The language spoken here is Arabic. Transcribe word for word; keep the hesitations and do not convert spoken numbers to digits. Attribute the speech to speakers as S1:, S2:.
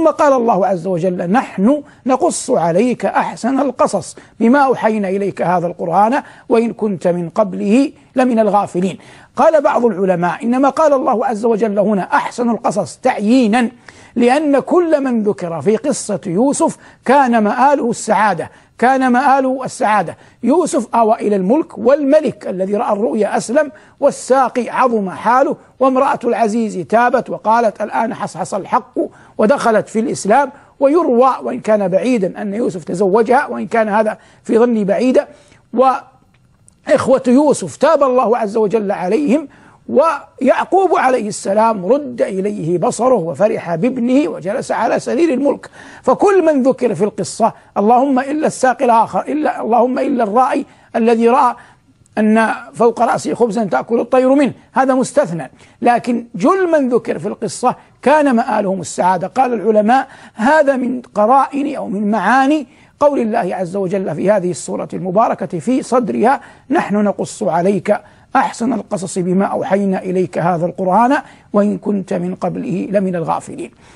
S1: قال الله عز وجل: نحن نقص عليك أحسن القصص بما أوحينا إليك هذا القرآن وإن كنت من قبله لمن الغافلين. قال بعض العلماء: إنما قال الله عز وجل هنا أحسن القصص تعيينا، لأن كل من ذكر في قصة يوسف كان مآله السعادة، كان مآله السعادة. يوسف آوى إلى الملك، والملك الذي رأى الرؤيا أسلم، والساقي عظم حاله، وامرأة العزيز تابت وقالت: الآن حصحص الحق، ودخلت في الإسلام. ويروى، وإن كان بعيدا، أن يوسف تزوجها، وإن كان هذا في ظني بعيدا. وإخوة يوسف تاب الله عز وجل عليهم. ويعقوب عليه السلام رد إليه بصره وفرح بابنه وجلس على سرير الملك. فكل من ذكر في القصة، اللهم إلا الساقي الآخر، إلا اللهم إلا الراعي الذي رأى أن فوق رأسه خبزا تأكل الطير منه، هذا مستثنى. لكن جل من ذكر في القصة كان مآلهم السعادة. قال العلماء: هذا من قرائن أو من معاني قول الله عز وجل في هذه السورة المباركة في صدرها: نحن نقص عليك أحسن القصص بما أوحينا إليك هذا القرآن وإن كنت من قبله لمن الغافلين.